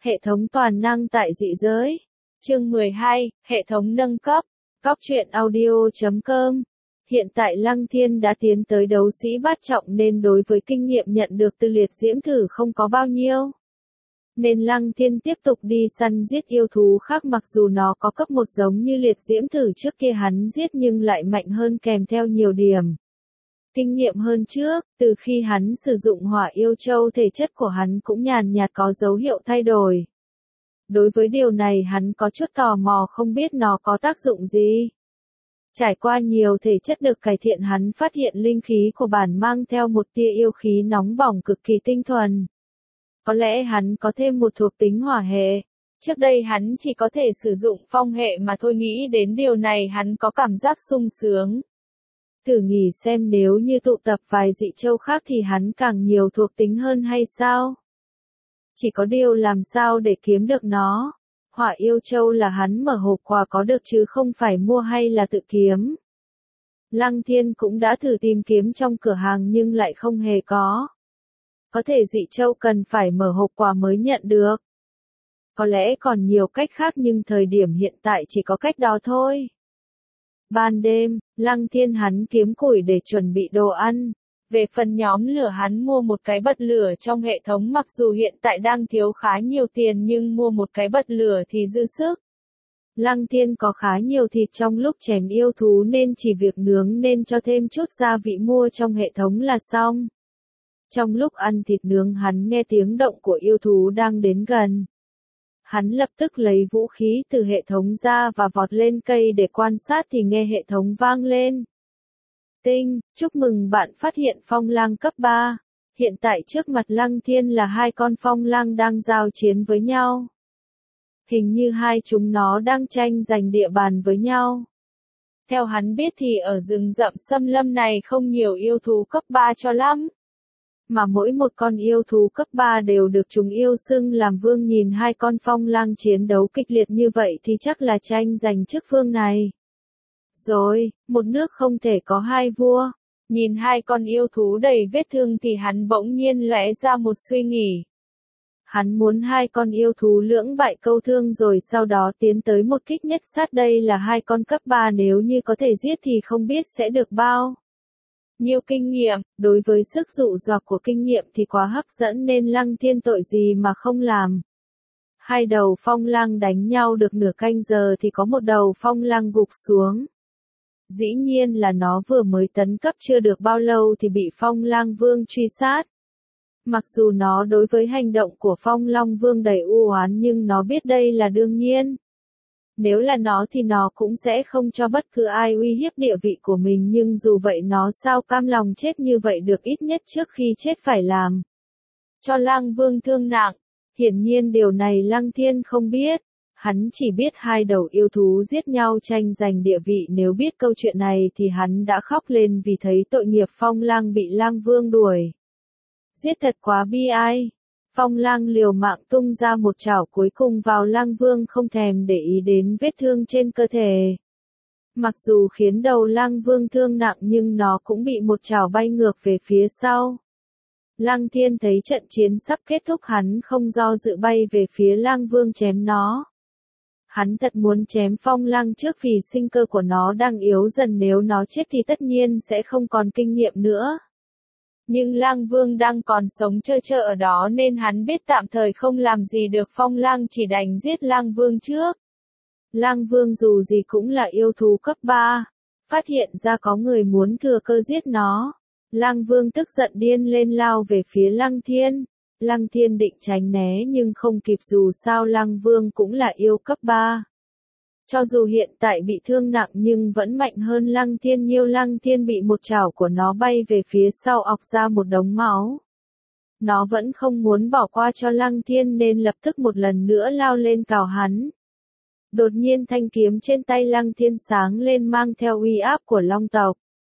Hệ thống toàn năng tại dị giới. Chương 12, hệ thống nâng cấp. Góc truyện audio.com. Hiện tại Lăng Thiên đã tiến tới đấu sĩ bát trọng nên đối với kinh nghiệm nhận được từ liệt diễm thử không có bao nhiêu. Nên Lăng Thiên tiếp tục đi săn giết yêu thú khác, mặc dù nó có cấp 1 giống như liệt diễm thử trước kia hắn giết nhưng lại mạnh hơn, kèm theo nhiều điểm kinh nghiệm hơn trước. Từ khi hắn sử dụng hỏa yêu châu, thể chất của hắn cũng nhàn nhạt có dấu hiệu thay đổi. Đối với điều này hắn có chút tò mò, không biết nó có tác dụng gì. Trải qua nhiều thể chất được cải thiện, hắn phát hiện linh khí của bản mang theo một tia yêu khí nóng bỏng cực kỳ tinh thuần. Có lẽ hắn có thêm một thuộc tính hỏa hệ. Trước đây hắn chỉ có thể sử dụng phong hệ mà thôi, nghĩ đến điều này hắn có cảm giác sung sướng. Thử nghĩ xem nếu như tụ tập vài dị châu khác thì hắn càng nhiều thuộc tính hơn hay sao? Chỉ có điều làm sao để kiếm được nó? Hỏa yêu châu là hắn mở hộp quà có được chứ không phải mua hay là tự kiếm. Lăng Thiên cũng đã thử tìm kiếm trong cửa hàng nhưng lại không hề có. Có thể dị châu cần phải mở hộp quà mới nhận được. Có lẽ còn nhiều cách khác nhưng thời điểm hiện tại chỉ có cách đó thôi. Ban đêm, Lăng Thiên hắn kiếm củi để chuẩn bị đồ ăn. Về phần nhóm lửa, hắn mua một cái bật lửa trong hệ thống, mặc dù hiện tại đang thiếu khá nhiều tiền nhưng mua một cái bật lửa thì dư sức. Lăng Thiên có khá nhiều thịt trong lúc chém yêu thú nên chỉ việc nướng nên cho thêm chút gia vị mua trong hệ thống là xong. Trong lúc ăn thịt nướng hắn nghe tiếng động của yêu thú đang đến gần. Hắn lập tức lấy vũ khí từ hệ thống ra và vọt lên cây để quan sát thì nghe hệ thống vang lên. Tinh, chúc mừng bạn phát hiện phong lang cấp 3. Hiện tại trước mặt Lăng Thiên là 2 con phong lang đang giao chiến với nhau. Hình như hai chúng nó đang tranh giành địa bàn với nhau. Theo hắn biết thì ở rừng rậm xâm lâm này không nhiều yêu thú cấp 3 cho lắm. Mà mỗi một con yêu thú cấp 3 đều được chúng yêu xưng làm vương, nhìn 2 con phong lang chiến đấu kịch liệt như vậy thì chắc là tranh giành chức vương này. Rồi, một nước không thể có 2 vua. Nhìn 2 con yêu thú đầy vết thương thì hắn bỗng nhiên lóe ra một suy nghĩ. Hắn muốn 2 con yêu thú lưỡng bại câu thương rồi sau đó tiến tới một kích nhất sát. Đây là 2 con cấp 3, nếu như có thể giết thì không biết sẽ được bao nhiều kinh nghiệm. Đối với sức dụ dỗ của kinh nghiệm thì quá hấp dẫn nên Lăng Thiên tội gì mà không làm. 2 đầu phong lang đánh nhau được nửa canh giờ thì có một đầu phong lang gục xuống. Dĩ nhiên là nó vừa mới tấn cấp chưa được bao lâu thì bị phong lang vương truy sát. Mặc dù nó đối với hành động của phong long vương đầy u oán nhưng nó biết đây là đương nhiên. Nếu là nó thì nó cũng sẽ không cho bất cứ ai uy hiếp địa vị của mình, nhưng dù vậy nó sao cam lòng chết như vậy được, ít nhất trước khi chết phải làm cho lang vương thương nặng. Hiển nhiên điều này Lăng Thiên không biết. Hắn chỉ biết 2 đầu yêu thú giết nhau tranh giành địa vị, nếu biết câu chuyện này thì hắn đã khóc lên vì thấy tội nghiệp phong lang bị lang vương đuổi giết, thật quá bi ai. Phong lang liều mạng tung ra một chảo cuối cùng vào lang vương, không thèm để ý đến vết thương trên cơ thể. Mặc dù khiến đầu lang vương thương nặng nhưng nó cũng bị một chảo bay ngược về phía sau. Lăng Thiên thấy trận chiến sắp kết thúc, hắn không do dự bay về phía lang vương chém nó. Hắn thật muốn chém phong lang trước vì sinh cơ của nó đang yếu dần, nếu nó chết thì tất nhiên sẽ không còn kinh nghiệm nữa. Nhưng lang vương đang còn sống trơ trơ ở đó nên hắn biết tạm thời không làm gì được phong lang, chỉ đành giết lang vương trước. Lang vương dù gì cũng là yêu thú cấp 3. Phát hiện ra có người muốn thừa cơ giết nó. Lang vương tức giận điên lên lao về phía Lăng Thiên. Lăng Thiên định tránh né nhưng không kịp, dù sao lang vương cũng là yêu cấp 3. Cho dù hiện tại bị thương nặng nhưng vẫn mạnh hơn Lăng Thiên nhiều. Lăng Thiên bị một chảo của nó bay về phía sau, ọc ra một đống máu. Nó vẫn không muốn bỏ qua cho Lăng Thiên nên lập tức một lần nữa lao lên cào hắn. Đột nhiên thanh kiếm trên tay Lăng Thiên sáng lên mang theo uy áp của long tộc.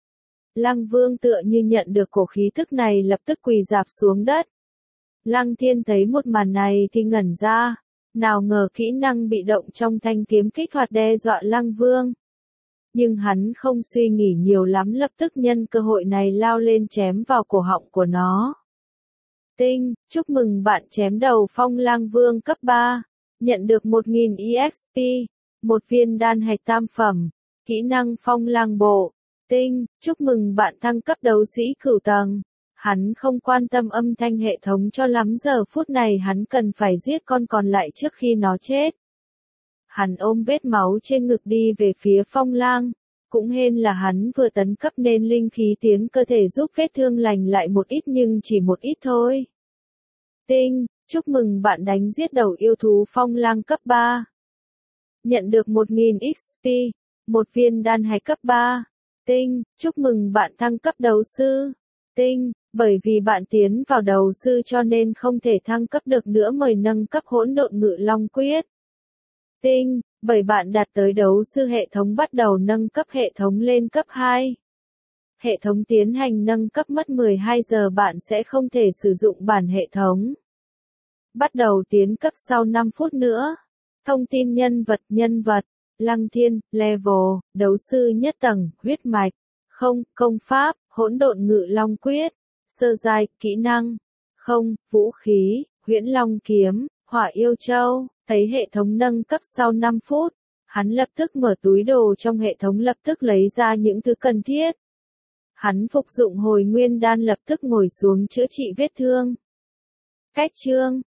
Lăng Vương tựa như nhận được cổ khí tức này lập tức quỳ rạp xuống đất. Lăng Thiên thấy một màn này thì ngẩn ra. Nào ngờ kỹ năng bị động trong thanh kiếm kích hoạt đe dọa Lăng Vương. Nhưng hắn không suy nghĩ nhiều lắm, lập tức nhân cơ hội này lao lên chém vào cổ họng của nó. Tinh, chúc mừng bạn chém đầu Phong Lang Vương cấp 3. Nhận được 1000 EXP. Một viên đan hạch tam phẩm. Kỹ năng Phong Lang Bộ. Tinh, chúc mừng bạn thăng cấp đấu sĩ cửu tầng. Hắn không quan tâm âm thanh hệ thống cho lắm, giờ phút này hắn cần phải giết con còn lại trước khi nó chết. Hắn ôm vết máu trên ngực đi về phía Phong Lang. Cũng hên là hắn vừa tấn cấp nên linh khí tiến cơ thể giúp vết thương lành lại một ít, nhưng chỉ một ít thôi. Tinh, chúc mừng bạn đánh giết đầu yêu thú Phong Lang cấp 3. Nhận được 1000 XP. Một viên đan hạch cấp 3. Tinh, chúc mừng bạn thăng cấp đấu sư. Tinh, bởi vì bạn tiến vào đấu sư cho nên không thể thăng cấp được nữa, mời nâng cấp hỗn độn ngự long quyết. Tinh, bởi bạn đạt tới đấu sư hệ thống bắt đầu nâng cấp hệ thống lên cấp 2. Hệ thống tiến hành nâng cấp mất 12 giờ, bạn sẽ không thể sử dụng bản hệ thống. Bắt đầu tiến cấp sau 5 phút nữa. Thông tin nhân vật, Lăng Thiên, level, đấu sư nhất tầng, huyết mạch, không, công pháp, hỗn độn ngự long quyết, sơ giai, kỹ năng, không, vũ khí, huyễn long kiếm, hỏa yêu châu. Thấy hệ thống nâng cấp sau 5 phút, hắn lập tức mở túi đồ trong hệ thống, lập tức lấy ra những thứ cần thiết. Hắn phục dụng hồi nguyên đan, lập tức ngồi xuống chữa trị vết thương. Cách chương